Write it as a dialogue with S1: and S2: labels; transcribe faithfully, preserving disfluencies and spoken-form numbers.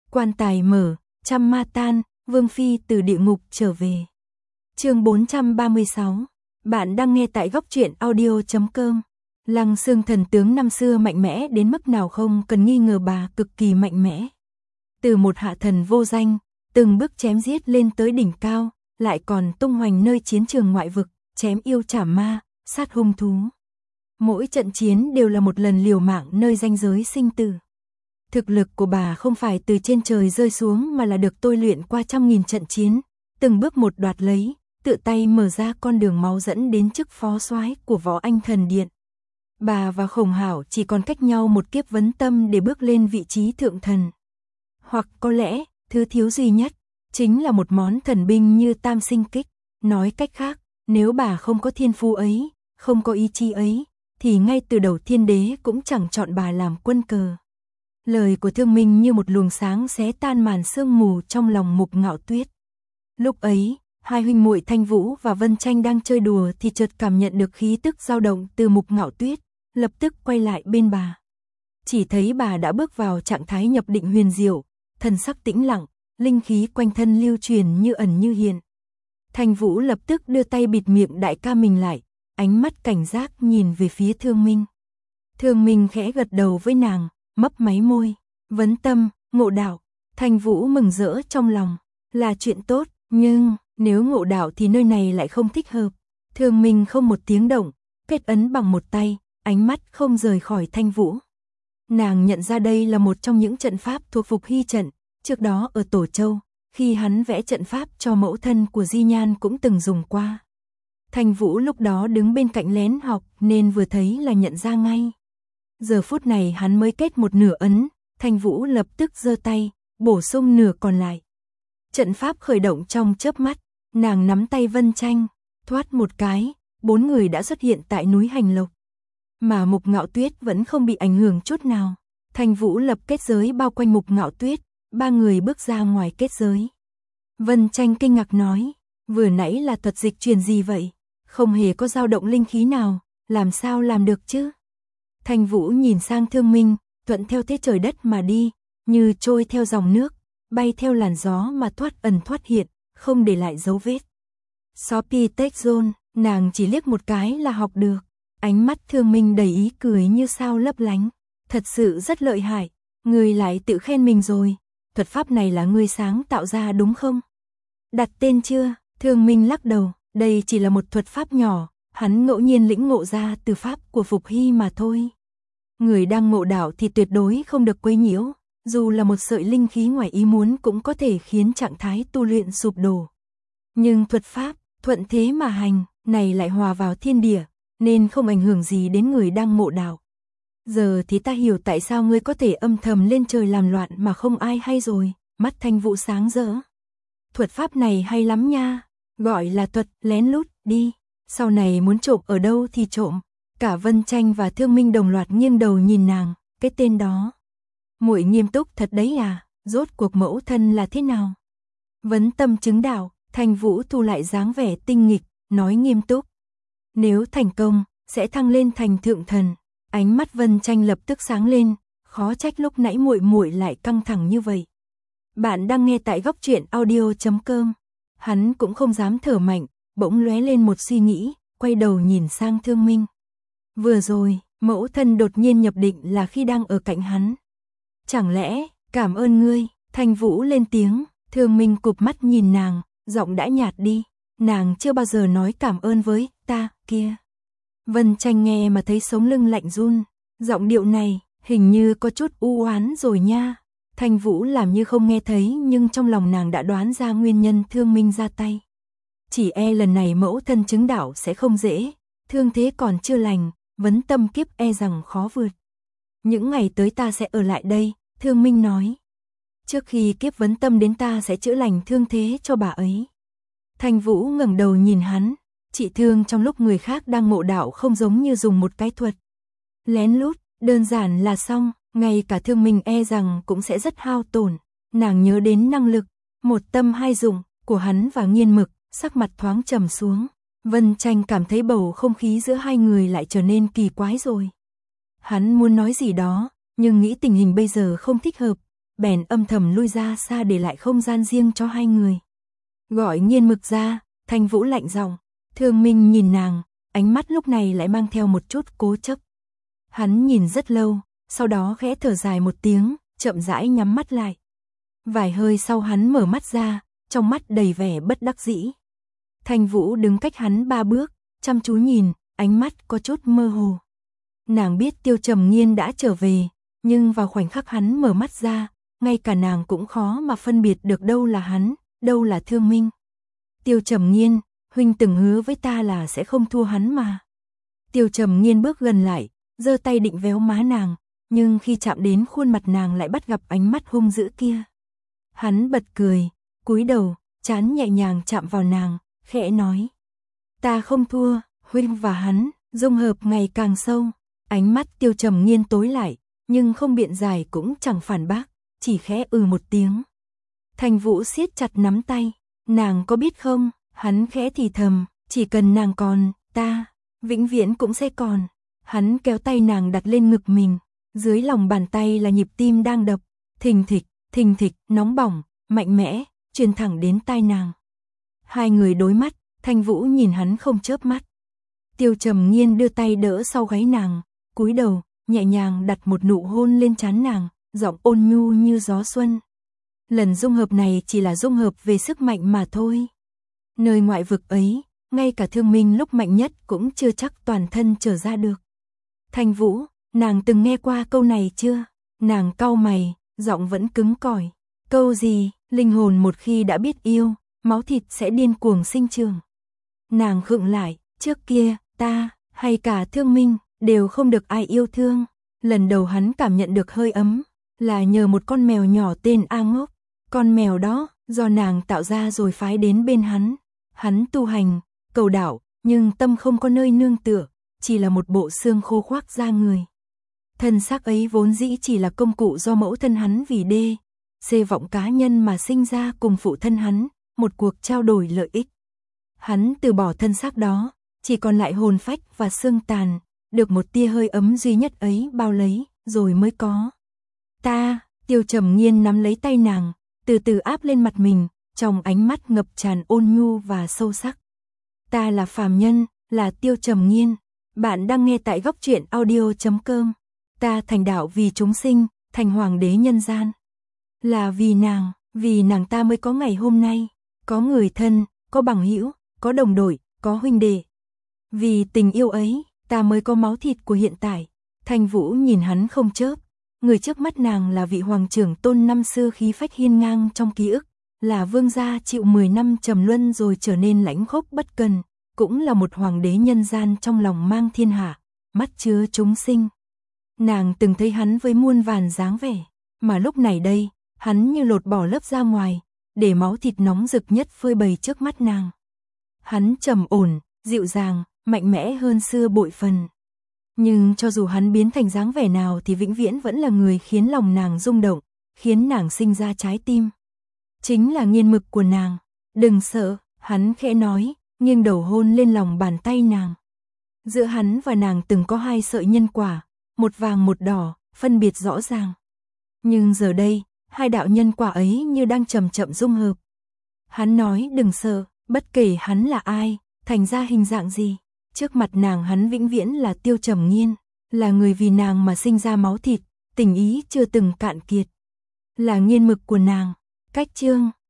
S1: Quan tài mở, trăm ma tan, Vương Phi từ địa ngục trở về. Chương bốn trăm ba mươi sáu. Bạn đang nghe tại góc truyện audio chấm com. Lăng Xương thần tướng năm xưa mạnh mẽ đến mức nào không cần nghi ngờ, bà cực kỳ mạnh mẽ. Từ một hạ thần vô danh, từng bước chém giết lên tới đỉnh cao, lại còn tung hoành nơi chiến trường ngoại vực, chém yêu trảm ma, sát hung thú. Mỗi trận chiến đều là một lần liều mạng nơi ranh giới sinh tử. Thực lực của bà không phải từ trên trời rơi xuống mà là được tôi luyện qua trăm nghìn trận chiến, từng bước một đoạt lấy, tự tay mở ra con đường máu dẫn đến chức phó soái của Võ Anh Thần Điện. Bà và Khổng Hảo chỉ còn cách nhau một kiếp vấn tâm để bước lên vị trí thượng thần. Hoặc có lẽ, thứ thiếu duy nhất, chính là một món thần binh như tam sinh kích. Nói cách khác, nếu bà không có thiên phú ấy, không có ý chí ấy, thì ngay từ đầu thiên đế cũng chẳng chọn bà làm quân cờ. Lời của Thương Minh như một luồng sáng xé tan màn sương mù trong lòng Mục Ngạo Tuyết. Lúc ấy, hai huynh muội Thanh Vũ và Vân Tranh đang chơi đùa thì chợt cảm nhận được khí tức dao động từ Mục Ngạo Tuyết, lập tức quay lại bên bà. Chỉ thấy bà đã bước vào trạng thái nhập định huyền diệu, thần sắc tĩnh lặng, linh khí quanh thân lưu truyền như ẩn như hiện. Thanh Vũ lập tức đưa tay bịt miệng đại ca mình lại, ánh mắt cảnh giác nhìn về phía Thương Minh. Thương Minh khẽ gật đầu với nàng, mấp máy môi, vấn tâm, ngộ đạo. Thanh Vũ mừng rỡ trong lòng, là chuyện tốt, nhưng nếu ngộ đạo thì nơi này lại không thích hợp. Thương Minh không một tiếng động, kết ấn bằng một tay, ánh mắt không rời khỏi Thanh Vũ. Nàng nhận ra đây là một trong những trận pháp thuộc Phục Hy trận, trước đó ở Tổ Châu, khi hắn vẽ trận pháp cho mẫu thân của Di Nhan cũng từng dùng qua. Thanh Vũ lúc đó đứng bên cạnh lén học nên vừa thấy là nhận ra ngay. Giờ phút này hắn mới kết một nửa ấn, Thanh Vũ lập tức giơ tay, bổ sung nửa còn lại. Trận pháp khởi động trong chớp mắt, nàng nắm tay Vân Tranh, thoát một cái, bốn người đã xuất hiện tại núi Hành Lộc. Mà Mục Ngạo Tuyết vẫn không bị ảnh hưởng chút nào. Thanh Vũ lập kết giới bao quanh Mục Ngạo Tuyết, ba người bước ra ngoài kết giới. Vân Tranh kinh ngạc nói, vừa nãy là thuật dịch truyền gì vậy? Không hề có dao động linh khí nào, làm sao làm được chứ? Thanh Vũ nhìn sang Thương Minh, thuận theo thế trời đất mà đi, như trôi theo dòng nước, bay theo làn gió mà thoát ẩn thoát hiện, không để lại dấu vết. Sophie Texon, nàng chỉ liếc một cái là học được. Ánh mắt Thương Minh đầy ý cười như sao lấp lánh, thật sự rất lợi hại, ngươi lại tự khen mình rồi, thuật pháp này là ngươi sáng tạo ra đúng không? Đặt tên chưa? Thương Minh lắc đầu, đây chỉ là một thuật pháp nhỏ, hắn ngẫu nhiên lĩnh ngộ ra từ pháp của Phục Hy mà thôi. Người đang ngộ đạo thì tuyệt đối không được quấy nhiễu, dù là một sợi linh khí ngoài ý muốn cũng có thể khiến trạng thái tu luyện sụp đổ. Nhưng thuật pháp, thuận thế mà hành, này lại hòa vào thiên địa, nên không ảnh hưởng gì đến người đang ngộ đạo. Giờ thì ta hiểu tại sao ngươi có thể âm thầm lên trời làm loạn mà không ai hay rồi, mắt Thanh Vũ sáng rỡ. Thuật pháp này hay lắm nha, gọi là thuật lén lút đi, sau này muốn trộm ở đâu thì trộm. Cả Vân Tranh và Thương Minh đồng loạt nghiêng đầu nhìn nàng, cái tên đó. Muội nghiêm túc thật đấy à, rốt cuộc mẫu thân là thế nào? Vấn tâm chứng đạo, Thanh Vũ thu lại dáng vẻ tinh nghịch, nói nghiêm túc. Nếu thành công, sẽ thăng lên thành thượng thần. Ánh mắt Vân Tranh lập tức sáng lên, khó trách lúc nãy muội muội lại căng thẳng như vậy. Bạn đang nghe tại góc truyện audio chấm com. Hắn cũng không dám thở mạnh, bỗng lóe lên một suy nghĩ, quay đầu nhìn sang Thương Minh. Vừa rồi, mẫu thân đột nhiên nhập định là khi đang ở cạnh hắn. Chẳng lẽ, cảm ơn ngươi, Thanh Vũ lên tiếng, Thương Minh cụp mắt nhìn nàng, giọng đã nhạt đi, nàng chưa bao giờ nói cảm ơn với ta, kia. Vân Tranh nghe mà thấy sống lưng lạnh run, giọng điệu này, hình như có chút u oán rồi nha. Thanh Vũ làm như không nghe thấy nhưng trong lòng nàng đã đoán ra nguyên nhân Thương Minh ra tay. Chỉ e lần này mẫu thân chứng đạo sẽ không dễ, thương thế còn chưa lành, vấn tâm kiếp e rằng khó vượt. Những ngày tới ta sẽ ở lại đây, Thương Minh nói. Trước khi kiếp vấn tâm đến ta sẽ chữa lành thương thế cho bà ấy. Thanh Vũ ngẩng đầu nhìn hắn, trị thương trong lúc người khác đang ngộ đạo không giống như dùng một cái thuật lén lút, đơn giản là xong, ngay cả Thương Minh e rằng cũng sẽ rất hao tổn. Nàng nhớ đến năng lực, một tâm hai dụng của hắn và Nghiên Mực, sắc mặt thoáng trầm xuống. Vân Tranh cảm thấy bầu không khí giữa hai người lại trở nên kỳ quái rồi. Hắn muốn nói gì đó, nhưng nghĩ tình hình bây giờ không thích hợp. bèn âm thầm lui ra xa để lại không gian riêng cho hai người. Gọi Nghiên Mực ra, Thanh Vũ lạnh giọng. Thương Minh nhìn nàng, ánh mắt lúc này lại mang theo một chút cố chấp. Hắn nhìn rất lâu, sau đó khẽ thở dài một tiếng, chậm rãi nhắm mắt lại. Vài hơi sau hắn mở mắt ra, trong mắt đầy vẻ bất đắc dĩ. Thanh Vũ đứng cách hắn ba bước, chăm chú nhìn, ánh mắt có chút mơ hồ. Nàng biết Tiêu Trầm Nghiên đã trở về, nhưng vào khoảnh khắc hắn mở mắt ra, ngay cả nàng cũng khó mà phân biệt được đâu là hắn, đâu là Thương Minh. Tiêu Trầm Nghiên, huynh từng hứa với ta là sẽ không thua hắn mà. Tiêu Trầm Nghiên bước gần lại, giơ tay định véo má nàng, nhưng khi chạm đến khuôn mặt nàng lại bắt gặp ánh mắt hung dữ kia. Hắn bật cười, cúi đầu, trán nhẹ nhàng chạm vào nàng, khẽ nói. Ta không thua, huynh và hắn, dung hợp ngày càng sâu. Ánh mắt Tiêu Trầm Nghiên tối lại, nhưng không biện giải cũng chẳng phản bác, chỉ khẽ ừ một tiếng. Thanh Vũ siết chặt nắm tay, nàng có biết không, hắn khẽ thì thầm, chỉ cần nàng còn, ta, vĩnh viễn cũng sẽ còn. Hắn kéo tay nàng đặt lên ngực mình, dưới lòng bàn tay là nhịp tim đang đập, thình thịch, thình thịch, nóng bỏng, mạnh mẽ, truyền thẳng đến tai nàng. Hai người đối mắt, Thanh Vũ nhìn hắn không chớp mắt. Tiêu Trầm Nghiên đưa tay đỡ sau gáy nàng, cúi đầu, nhẹ nhàng đặt một nụ hôn lên trán nàng, giọng ôn nhu như gió xuân. Lần dung hợp này chỉ là dung hợp về sức mạnh mà thôi. Nơi ngoại vực ấy, ngay cả Thương Minh lúc mạnh nhất cũng chưa chắc toàn thân trở ra được. Thanh Vũ, nàng từng nghe qua câu này chưa? Nàng cau mày, giọng vẫn cứng cỏi. Câu gì? Linh hồn một khi đã biết yêu, máu thịt sẽ điên cuồng sinh trưởng. Nàng khựng lại, trước kia, ta, hay cả Thương Minh, đều không được ai yêu thương. Lần đầu hắn cảm nhận được hơi ấm, là nhờ một con mèo nhỏ tên A Ngốc. Con mèo đó, do nàng tạo ra rồi phái đến bên hắn. Hắn tu hành, cầu đạo, nhưng tâm không có nơi nương tựa, chỉ là một bộ xương khô khoác da người. Thân xác ấy vốn dĩ chỉ là công cụ do mẫu thân hắn vì đê, xê vọng cá nhân mà sinh ra cùng phụ thân hắn, một cuộc trao đổi lợi ích. Hắn từ bỏ thân xác đó, chỉ còn lại hồn phách và xương tàn, được một tia hơi ấm duy nhất ấy bao lấy, rồi mới có. Ta, Tiêu Trầm Nghiên nắm lấy tay nàng, từ từ áp lên mặt mình, trong ánh mắt ngập tràn ôn nhu và sâu sắc. Ta là phàm nhân, là Tiêu Trầm Nghiên. Bạn đang nghe tại góc truyện audio chấm com. Ta thành đạo vì chúng sinh, thành hoàng đế nhân gian. Là vì nàng, vì nàng ta mới có ngày hôm nay, có người thân, có bằng hữu, có đồng đội, có huynh đệ. Vì tình yêu ấy, ta mới có máu thịt của hiện tại. Thanh Vũ nhìn hắn không chớp, người trước mắt nàng là vị hoàng trưởng tôn năm xưa khí phách hiên ngang trong ký ức, là vương gia chịu mười năm trầm luân rồi trở nên lãnh khốc bất cần, cũng là một hoàng đế nhân gian trong lòng mang thiên hạ, mắt chứa chúng sinh. Nàng từng thấy hắn với muôn vàn dáng vẻ, mà lúc này đây, hắn như lột bỏ lớp ra ngoài, để máu thịt nóng rực nhất phơi bày trước mắt nàng. Hắn trầm ổn, dịu dàng, mạnh mẽ hơn xưa bội phần. Nhưng cho dù hắn biến thành dáng vẻ nào thì vĩnh viễn vẫn là người khiến lòng nàng rung động, khiến nàng sinh ra trái tim. Chính là Nghiên Mực của nàng. Đừng sợ, hắn khẽ nói, nghiêng đầu hôn lên lòng bàn tay nàng. Giữa hắn và nàng từng có hai sợi nhân quả, một vàng một đỏ, phân biệt rõ ràng. Nhưng giờ đây, hai đạo nhân quả ấy như đang chậm chậm dung hợp. Hắn nói đừng sợ, bất kể hắn là ai, thành ra hình dạng gì. Trước mặt nàng hắn vĩnh viễn là Tiêu Trầm Nghiên, là người vì nàng mà sinh ra máu thịt, tình ý chưa từng cạn kiệt. Là Nghiên Mực của nàng. Cách chương